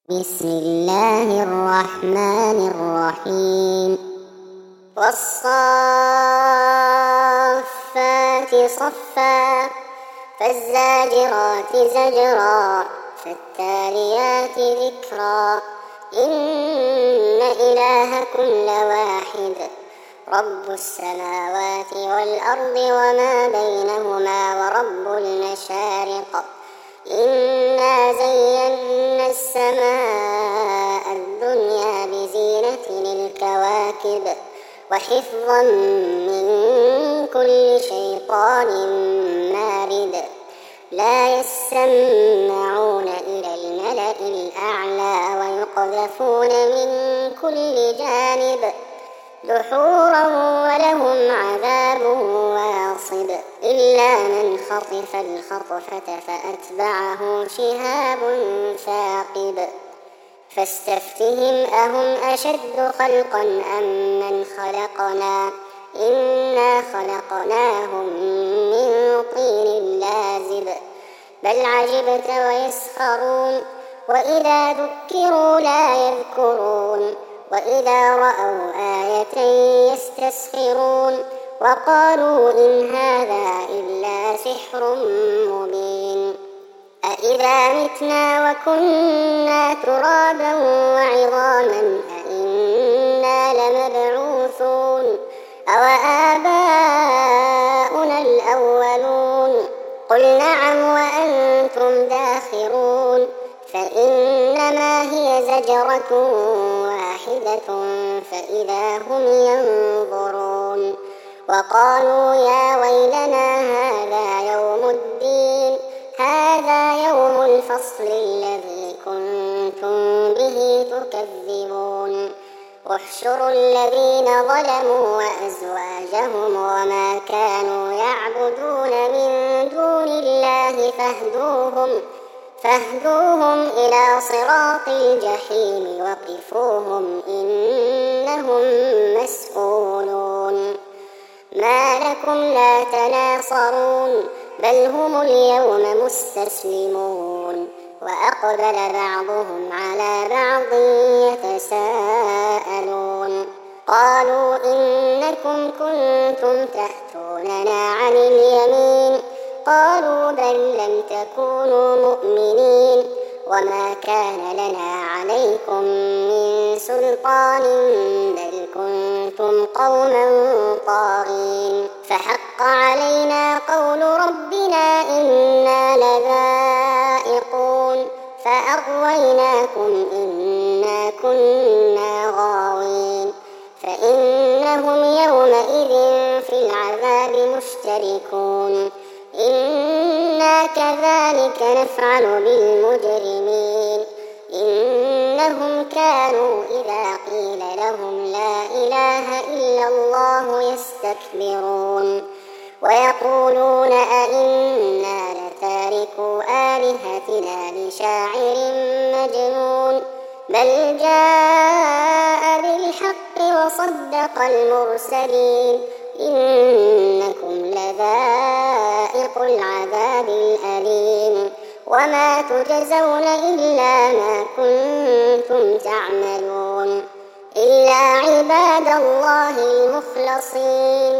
بسم الله الرحمن الرحيم. والصافات صفا فالزاجرات زجرا فالتاليات ذكرا إن إلهكم لواحد رب السماوات والأرض وما بينهما ورب المشارق إنا زينا السماء الدنيا بزينة الكواكب وحفظا من كل شيطان مارد لا يسمعون إلى الملأ الأعلى ويقذفون من كل جانب دحورا ولهم عذاب واصب إلا من خطف الخطفة فأتبعه شهاب ثاقب فاستفتهم أهم أشد خلقا أم من خلقنا إنا خلقناهم من طين لازب بل عجبت ويسخرون وإذا ذكروا لا يذكرون وإذا رأوا آية يستسخرون وقالوا إن هذا إلا سحر مبين أإذا متنا وكنا ترابا وعظاما أإنا لمبعوثون أوآباؤنا الأولون قل نعم وأنتم داخرون فإنما هي زجرة واحدة فإذا هم ينظرون وقالوا يا ويلنا هذا يوم الدين هذا يوم الفصل الذي كنتم به تكذبون احشروا الذين ظلموا وأزواجهم وما كانوا يعبدون من دون الله فاهدوهم إلى صراط الجحيم وقفوهم إنهم مسؤولون ما لكم لا تناصرون بل هم اليوم مستسلمون وأقبل بعضهم على بعض يتساءلون قالوا إنكم كنتم تأتوننا عن اليمين قالوا بل لم تكونوا مؤمنين وما كان لنا عليكم من سلطان بل كنتم قوما طاغين فحق علينا قول ربنا إنا لذائقون فأغويناكم إنا كنا غاوين فإنهم يومئذ في العذاب مشتركون إنا كذلك نفعل بالمجرمين إنهم كانوا إذا قيل لهم لا إله إلا الله يستكبرون ويقولون أئنا لتاركو آلهتنا لشاعر مجنون بل جاء بالحق وصدق المرسلين إنكم لذائق العذاب الأليم وما تجزون إلا ما كنتم تعملون إلا عباد الله المخلصين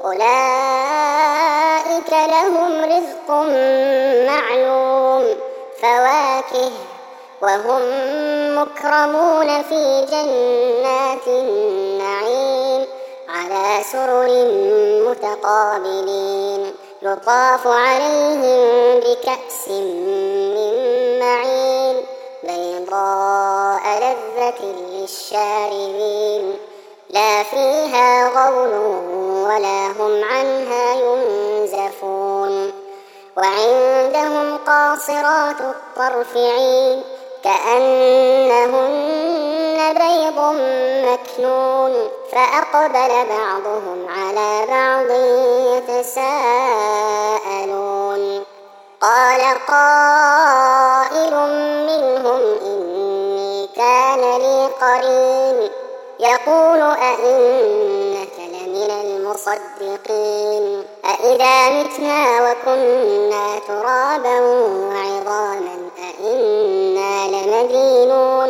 أولئك لهم رزق معلوم فواكه وهم مكرمون في جنات النعيم على سرر متقابلين يطاف عليهم بكأس من معين بيضاء لذة للشاربين لا فيها غول ولا هم عنها ينزفون وعندهم قاصرات الطرف عين كأنهن بيض مكنون فأقبل بعضهم على بعض يتساءلون قال قائل منهم إني كان لي قرين يقول أئنك لمن المصدقين أئذا متنا وكنا ترابا وعظاما أئنا لمدينون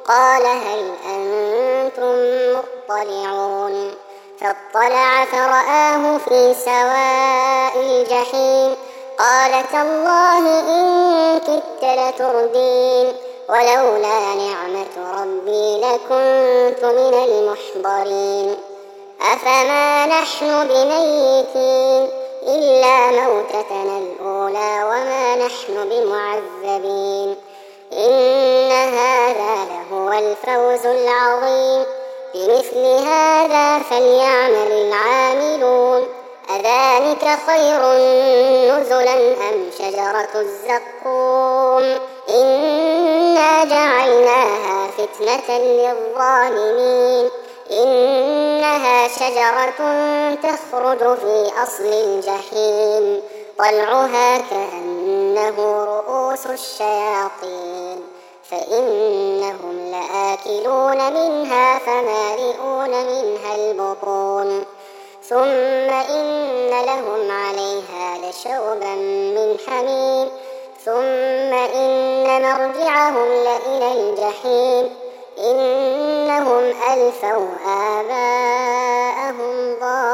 قال هل أنتم مطلعون فاطلع فرآه في سواء الجحيم قال تالله إن كدت لتردين ولولا نعمة ربي لكنت من المحضرين أفما نحن بميتين إلا موتتنا الأولى وما نحن بمعذبين إن هذا لهو الفوز العظيم بمثل هذا فليعمل العاملون أذلك خير نزلا أم شجرة الزقوم إنا جعلناها فتنة للظالمين إنها شجرة تخرج في أصل الجحيم طلعها كأنه رؤوس الشياطين فإنهم لآكلون منها فمالئون منها البطون ثم إن لهم عليها لشوبا من حميم ثم إن مرجعهم لإلى الجحيم إنهم ألفوا آباءهم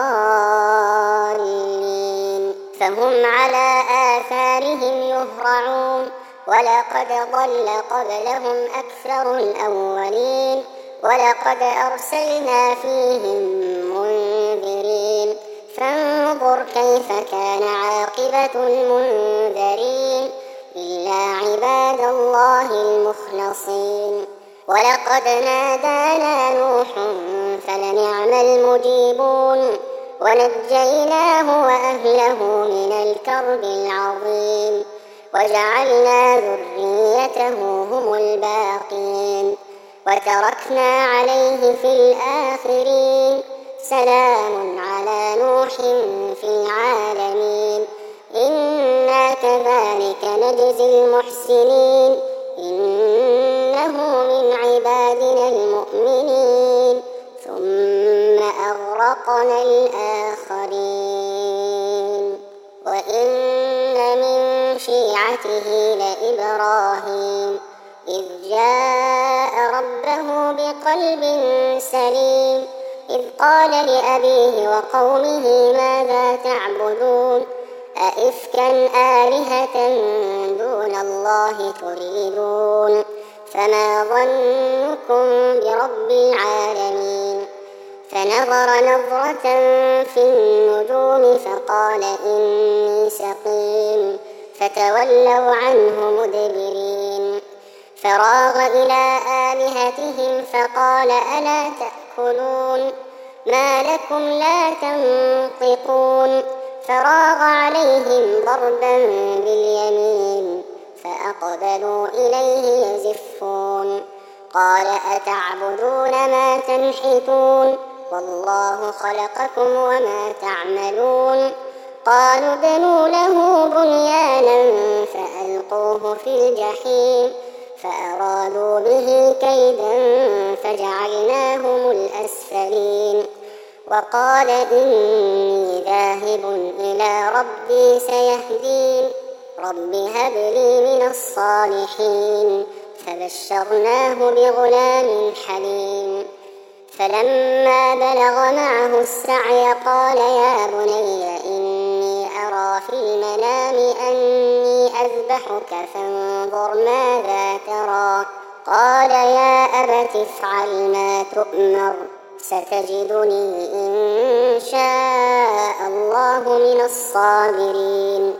ضالين فهم على آثارهم يهرعون ولقد ضل قبلهم أكثر الأولين ولقد أرسلنا فيهم منذرين فانظر كيف كان عاقبة المنذرين إلا عباد الله المخلصين ولقد نادانا نوح فلنعم المجيبون ونجيناه وأهله من الكرب العظيم وجعلنا ذريته هم الباقين وتركنا عليه في الآخرين سلام على نوح في العالمين إنا كذلك نجزي المحسنين إنه من عبادنا المؤمنين ثم أغرقنا الآخرين وإن من شيعته لإبراهيم إذ جاء ربه بقلب سليم إذ قال لأبيه وقومه ماذا تعبدون أئفكا آلهة دون الله تريدون فما ظنكم برب العالمين فنظر نظرة في النجوم فقال إني سقيم فتولوا عنه مدبرين فراغ إلى آلهتهم فقال ألا تأكلون ما لكم لا تنطقون فراغ عليهم ضربا باليمين فأقبلوا إليه يزفون قال أتعبدون ما تنحتون والله خلقكم وما تعملون قالوا بنوا له بنيانا فألقوه في الجحيم فأرادوا به كيدا فجعلناهم الأسفلين وقال إني ذاهب إلى ربي سيهدين رب هب لي من الصالحين فبشرناه بغلام حليم فلما بلغ معه السعي قال يا بني إني أرى في المنام أني أذبحك فانظر ماذا ترى قال يا أبت افعل ما تؤمر ستجدني إن شاء الله من الصابرين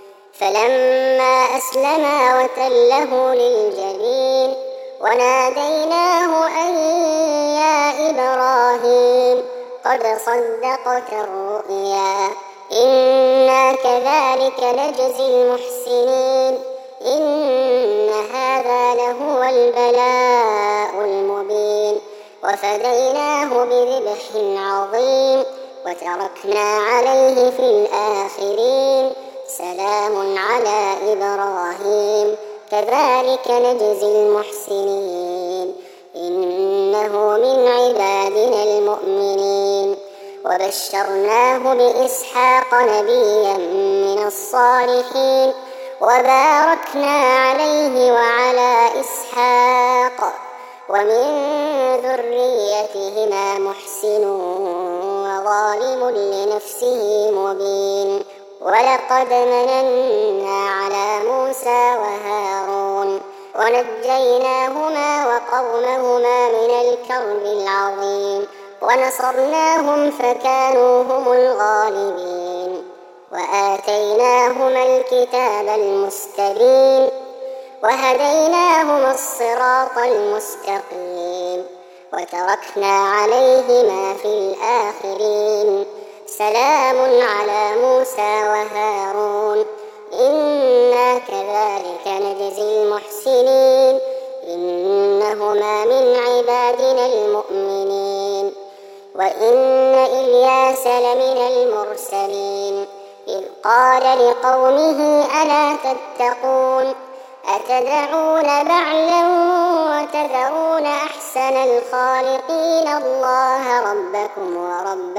فلما أسلما وتله للجبين وناديناه أن يا إبراهيم قد صدقت الرؤيا إنا كذلك نجزي المحسنين إن هذا لهو البلاء المبين وفديناه بذبح عظيم وتركنا عليه في الآخرين سلام على إبراهيم كذلك نجزي المحسنين إنه من عبادنا المؤمنين وبشرناه بإسحاق نبيا من الصالحين وباركنا عليه وعلى إسحاق ومن ذريتهما محسن وظالم لنفسه مبين ولقد مننا على موسى وهارون ونجيناهما وقومهما من الكرب العظيم ونصرناهم فكانوا هم الغالبين وآتيناهما الكتاب المستبين وهديناهما الصراط المستقيم وتركنا عليهما في الآخرين سلام على موسى وهارون إنا كذلك نجزي المحسنين إنهما من عبادنا المؤمنين وإن إلياس لمن المرسلين إذ قال لقومه ألا تتقون أتدعون بعلا وتذرون أحسن الخالقين الله ربكم ورب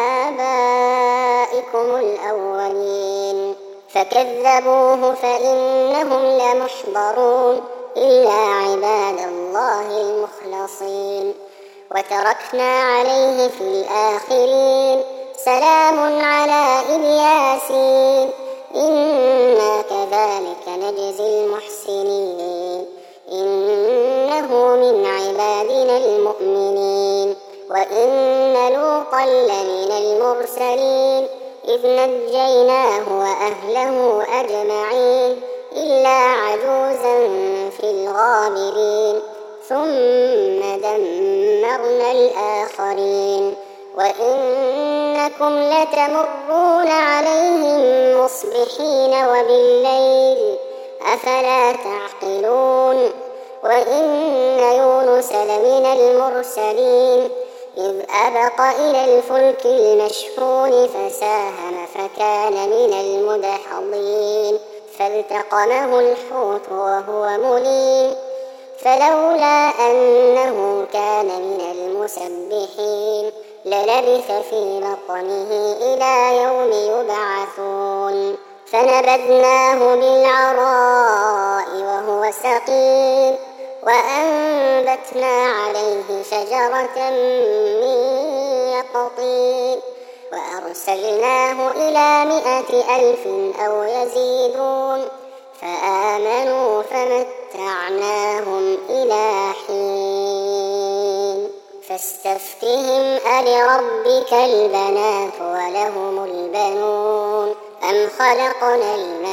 آبائكم الأولين فكذبوه فإنهم لمحضرون إلا عباد الله المخلصين وتركنا عليه في الآخرين سلام على إلياسين إنا كذلك نجزي المحسنين إنه من عبادنا المؤمنين وإن لوطا لمن المرسلين إذ نجيناه وأهله أجمعين إلا عجوزا في الغابرين ثم دمرنا الآخرين وإنكم لتمرون عليهم مصبحين وبالليل أفلا تعقلون وإن يونس لمن المرسلين إذ أبق إلى الفلك المشحون فساهم فكان من المدحضين فالتقمه الحوت وهو مليم فلولا أنه كان من المسبحين للبث في بطنه إلى يوم يبعثون فنبذناه بالعراء وهو سقيم وأنبتنا عليه شجرة من يقطين وأرسلناه إلى 100,000 أو يزيدون فآمنوا فمتعناهم إلى حين فاستفتهم ألربك البنات ولهم البنون أم خلقنا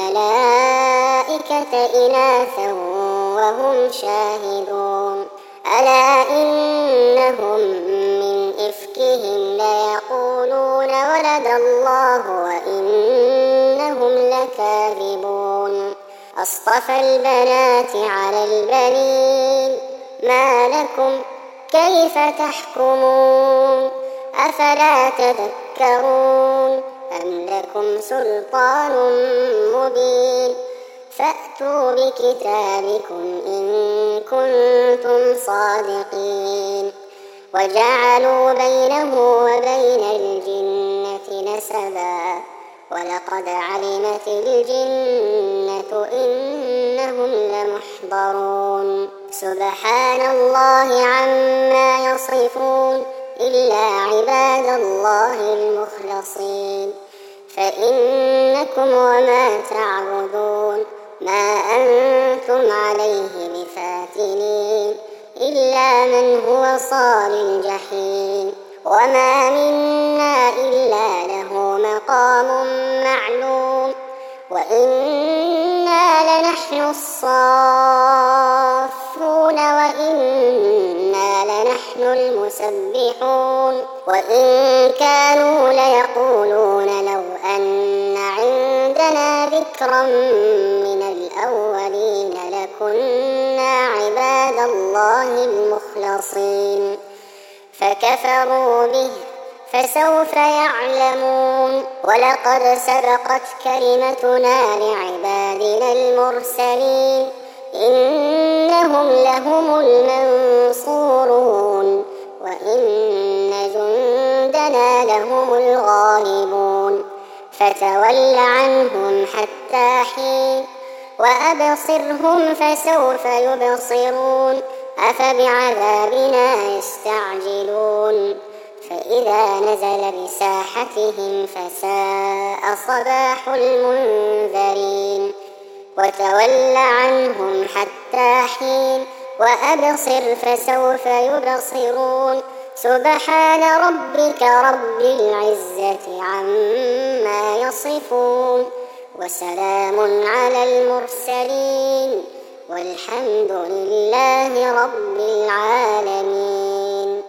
الملائكة إناثا وهم شاهدون ألا إنهم من إفكهم ليقولون ولد الله وإنهم لكاذبون أصطفى البنات على البنين ما لكم كيف تحكمون أفلا تذكرون أم لكم سلطان مبين فأتوا بكتابكم إن كنتم صادقين وجعلوا بينه وبين الجنة نسبا ولقد علمت الجنة إنهم لمحضرون سبحان الله عما يصفون إلا عباد الله المخلصين فإنكم وما تعبدون ما أنتم عليه بفاتنين إلا من هو صال الجحيم وما منا إلا له مقام معلوم وإنا لنحن الصافون وإنا لنحن المسبحون وإن كانوا ليقولون لو أن عندنا ذكرا من الأولين لكنا عباد الله المخلصين فكفروا به فسوف يعلمون ولقد سبقت كلمتنا لعبادنا المرسلين إنهم لهم المنصورون وإن جندنا لهم الغالبون فتول عنهم حتى حين وأبصرهم فسوف يبصرون أفبعذابنا يستعجلون فإذا نزل بساحتهم فساء صباح المنذرين وتول عنهم حتى حين وأبصر فسوف يبصرون سبحان ربك رب العزة عما يصفون وسلام على المرسلين والحمد لله رب العالمين.